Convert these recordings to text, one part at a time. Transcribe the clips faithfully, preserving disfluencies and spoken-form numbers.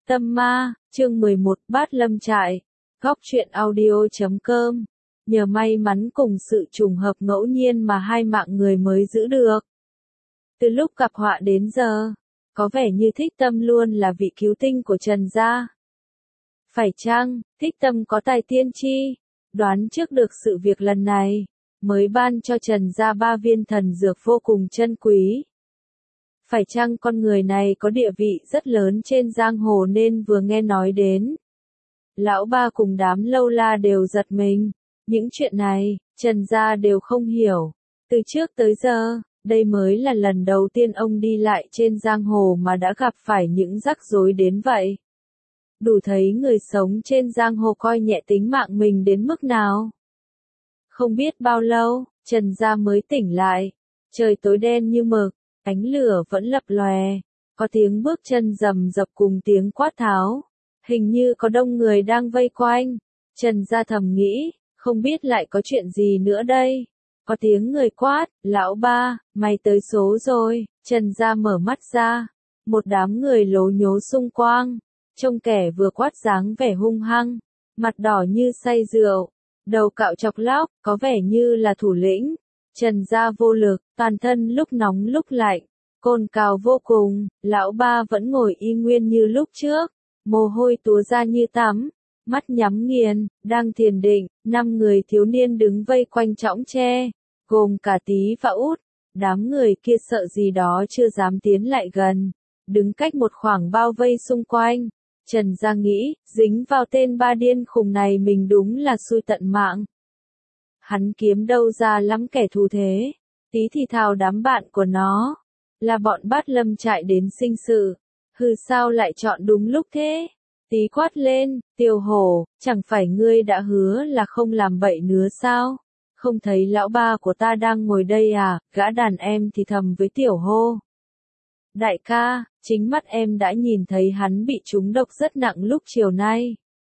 Tâm ma, chương mười một, Bát Lâm Trại, góc truyện audio chấm com. Nhờ may mắn cùng sự trùng hợp ngẫu nhiên mà hai mạng người mới giữ được. Từ lúc gặp họa đến giờ, có vẻ như Thích Tâm luôn là vị cứu tinh của Trần gia. Phải chăng, Thích Tâm có tài tiên tri, đoán trước được sự việc lần này, mới ban cho Trần gia ba viên thần dược vô cùng chân quý. Phải chăng con người này có địa vị rất lớn trên giang hồ nên vừa nghe nói đến. Lão ba cùng đám lâu la đều giật mình. Những chuyện này, Trần gia đều không hiểu. Từ trước tới giờ, đây mới là lần đầu tiên ông đi lại trên giang hồ mà đã gặp phải những rắc rối đến vậy. Đủ thấy người sống trên giang hồ coi nhẹ tính mạng mình đến mức nào. Không biết bao lâu, Trần gia mới tỉnh lại. Trời tối đen như mực. Ánh lửa vẫn lập lòe, có tiếng bước chân rầm rập cùng tiếng quát tháo, hình như có đông người đang vây quanh. Trần gia thầm nghĩ, không biết lại có chuyện gì nữa đây. Có tiếng người quát, lão ba, mày tới số rồi. Trần gia mở mắt ra, một đám người lố nhố xung quanh, trông kẻ vừa quát dáng vẻ hung hăng, mặt đỏ như say rượu, đầu cạo chọc lóc, có vẻ như là thủ lĩnh. Trần gia vô lực, toàn thân lúc nóng lúc lạnh, cồn cào vô cùng, lão ba vẫn ngồi y nguyên như lúc trước, mồ hôi túa ra như tắm, mắt nhắm nghiền, đang thiền định, năm người thiếu niên đứng vây quanh chõng tre, gồm cả Tí và Út, đám người kia sợ gì đó chưa dám tiến lại gần, đứng cách một khoảng bao vây xung quanh. Trần gia nghĩ, dính vào tên ba điên khùng này mình đúng là xui tận mạng. Hắn kiếm đâu ra lắm kẻ thù thế. Tí thì thào đám bạn của nó, là bọn Bát Lâm Trại đến sinh sự. Hừ, sao lại chọn đúng lúc thế? Tí quát lên, Tiểu Hổ, chẳng phải ngươi đã hứa là không làm bậy nữa sao? Không thấy lão ba của ta đang ngồi đây à? Gã đàn em thì thầm với Tiểu Hô. Đại ca, chính mắt em đã nhìn thấy hắn bị trúng độc rất nặng lúc chiều nay.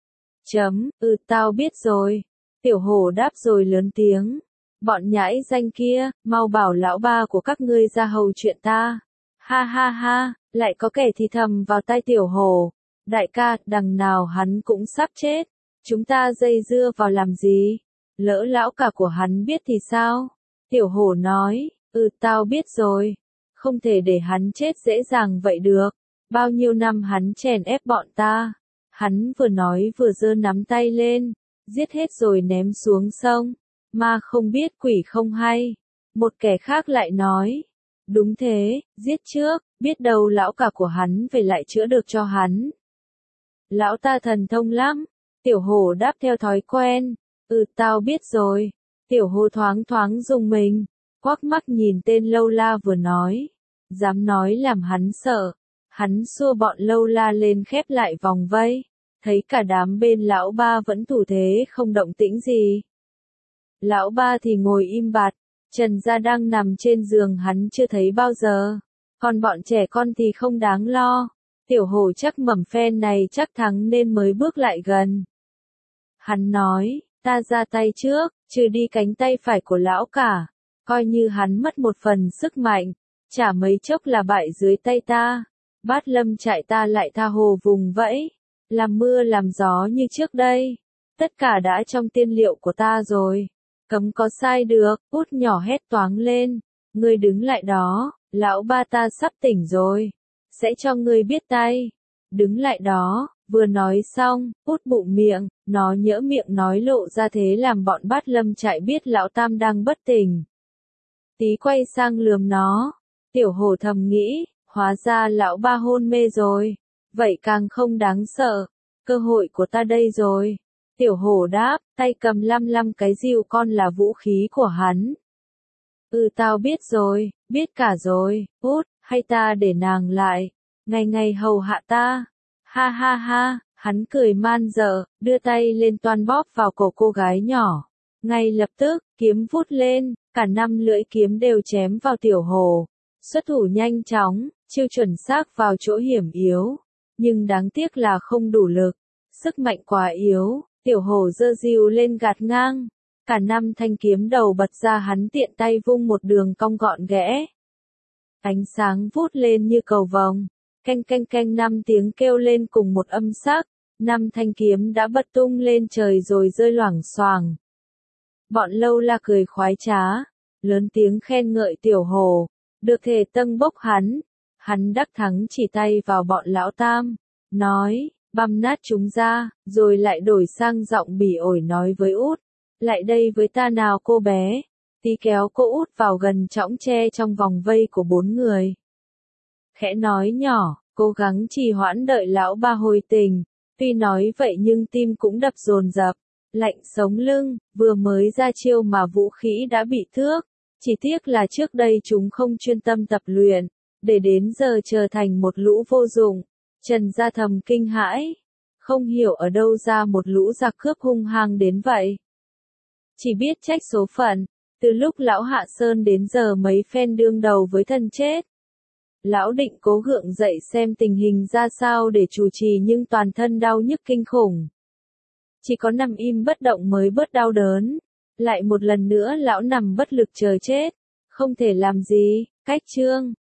Chấm, ừ tao biết rồi. Tiểu Hổ đáp rồi lớn tiếng. Bọn nhãi danh kia, mau bảo lão ba của các ngươi ra hầu chuyện ta. Ha ha ha, lại có kẻ thì thầm vào tai Tiểu Hổ. Đại ca, đằng nào hắn cũng sắp chết. Chúng ta dây dưa vào làm gì? Lỡ lão cả của hắn biết thì sao? Tiểu Hổ nói, ừ tao biết rồi. Không thể để hắn chết dễ dàng vậy được. Bao nhiêu năm hắn chèn ép bọn ta. Hắn vừa nói vừa giơ nắm tay lên. Giết hết rồi ném xuống sông. Ma không biết quỷ không hay. Một kẻ khác lại nói. Đúng thế, giết trước, biết đâu lão cả của hắn về lại chữa được cho hắn. Lão ta thần thông lắm. Tiểu Hổ đáp theo thói quen. Ừ tao biết rồi. Tiểu Hổ thoáng thoáng rùng mình. Quắc mắt nhìn tên lâu la vừa nói. Dám nói làm hắn sợ. Hắn xua bọn lâu la lên khép lại vòng vây. Thấy cả đám bên lão ba vẫn thủ thế không động tĩnh gì. Lão ba thì ngồi im bặt, Trần gia đang nằm trên giường hắn chưa thấy bao giờ. Còn bọn trẻ con thì không đáng lo. Tiểu Hổ chắc mầm phen này chắc thắng nên mới bước lại gần. Hắn nói, ta ra tay trước, trừ đi cánh tay phải của lão cả. Coi như hắn mất một phần sức mạnh, chả mấy chốc là bại dưới tay ta. Bát Lâm Trại ta lại tha hồ vùng vẫy. Làm mưa làm gió như trước đây. Tất cả đã trong tiên liệu của ta rồi. Cấm có sai được, Út nhỏ hét toáng lên. Ngươi đứng lại đó, lão ba ta sắp tỉnh rồi. Sẽ cho ngươi biết tay. Đứng lại đó, vừa nói xong, Út bụng miệng, nó nhỡ miệng nói lộ ra thế làm bọn Bát Lâm Trại biết lão tam đang bất tỉnh. Tí quay sang lườm nó. Tiểu Hổ thầm nghĩ, hóa ra lão ba hôn mê rồi. Vậy càng không đáng sợ. Cơ hội của ta đây rồi. Tiểu Hổ đáp, tay cầm lăm lăm cái rìu con là vũ khí của hắn. Ừ tao biết rồi, biết cả rồi, Út, hay ta để nàng lại, ngày ngày hầu hạ ta. Ha ha ha, hắn cười man dợ, đưa tay lên toan bóp vào cổ cô gái nhỏ. Ngay lập tức, kiếm vút lên, cả năm lưỡi kiếm đều chém vào Tiểu Hổ. Xuất thủ nhanh chóng, chiêu chuẩn xác vào chỗ hiểm yếu. Nhưng đáng tiếc là không đủ lực. Sức mạnh quá yếu, Tiểu Hổ giơ rìu lên gạt ngang. Cả năm thanh kiếm đầu bật ra hắn tiện tay vung một đường cong gọn ghẽ. Ánh sáng vút lên như cầu vồng. Canh canh canh năm tiếng kêu lên cùng một âm sắc, năm thanh kiếm đã bật tung lên trời rồi rơi loảng xoảng. Bọn Lâu La cười khoái trá, lớn tiếng khen ngợi Tiểu Hồ, được thể tâng bốc hắn. Hắn đắc thắng chỉ tay vào bọn lão tam, nói, băm nát chúng ra, rồi lại đổi sang giọng bỉ ổi nói với Út, lại đây với ta nào cô bé. Tí kéo cô Út vào gần chõng tre trong vòng vây của bốn người. Khẽ nói nhỏ, cố gắng trì hoãn đợi lão ba hồi tình, tuy nói vậy nhưng tim cũng đập dồn dập, lạnh sống lưng, vừa mới ra chiêu mà vũ khí đã bị thước, chỉ tiếc là trước đây chúng không chuyên tâm tập luyện, để đến giờ trở thành một lũ vô dụng. Trần Gia thầm kinh hãi, không hiểu ở đâu ra một lũ giặc cướp hung hăng đến vậy. Chỉ biết trách số phận, từ lúc lão Hạ Sơn đến giờ mấy phen đương đầu với thân chết. Lão định cố gượng dậy xem tình hình ra sao để chủ trì nhưng toàn thân đau nhức kinh khủng. Chỉ có nằm im bất động mới bớt đau đớn. Lại một lần nữa lão nằm bất lực chờ chết. Không thể làm gì, cách chương.